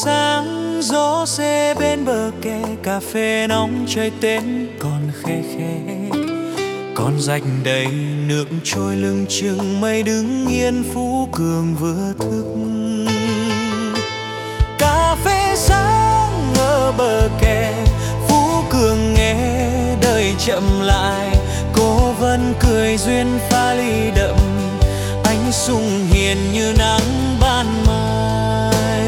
sáng gió se bên bờ kè, cà phê nóng trời tên còn khe khẽ. Con rạch đầy nước trôi lưng chừng, mây đứng yên Phú Cường vừa thức. Cà phê sáng ở bờ kè, Phú Cường nghe đời chậm lại. Cô vẫn cười duyên pha ly đậm, ánh sung hiền như nắng ban mai.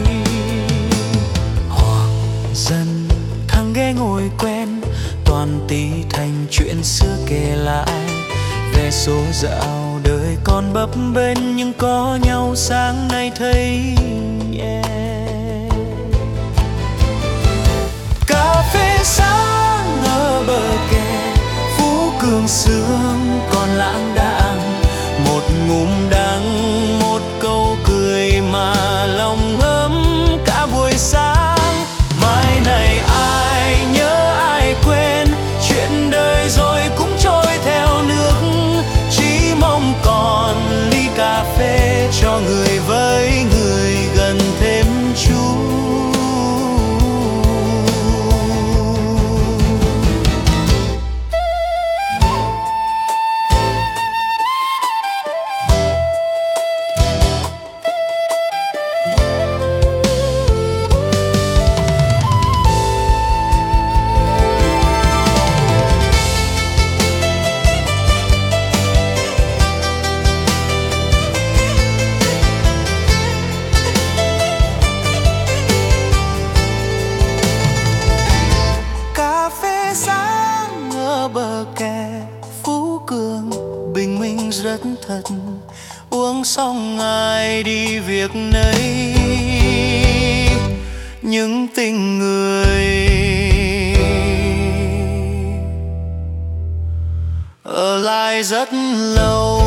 Hoàng dần thằng ghé ngồi quen, toàn tí thành chuyện xưa kể lại. Về số dạo đời còn bấp bênh, nhưng có nhau sáng nay thấy nhẹ. Cà phê sáng ở bờ kè, Phú Cường sương còn lãng đãng. Một ngụm đắng, một câu cười mà lòng ấm cả buổi sáng. Mai này ai nhớ ai quên, chuyện đời rồi cũng trôi theo nước. Chỉ mong còn ly cà phê cho người với người gần thêm chút. Bờ kè Phú Cường bình minh rất thật, uống xong ai đi việc nấy. Những tình người ở lại rất lâu.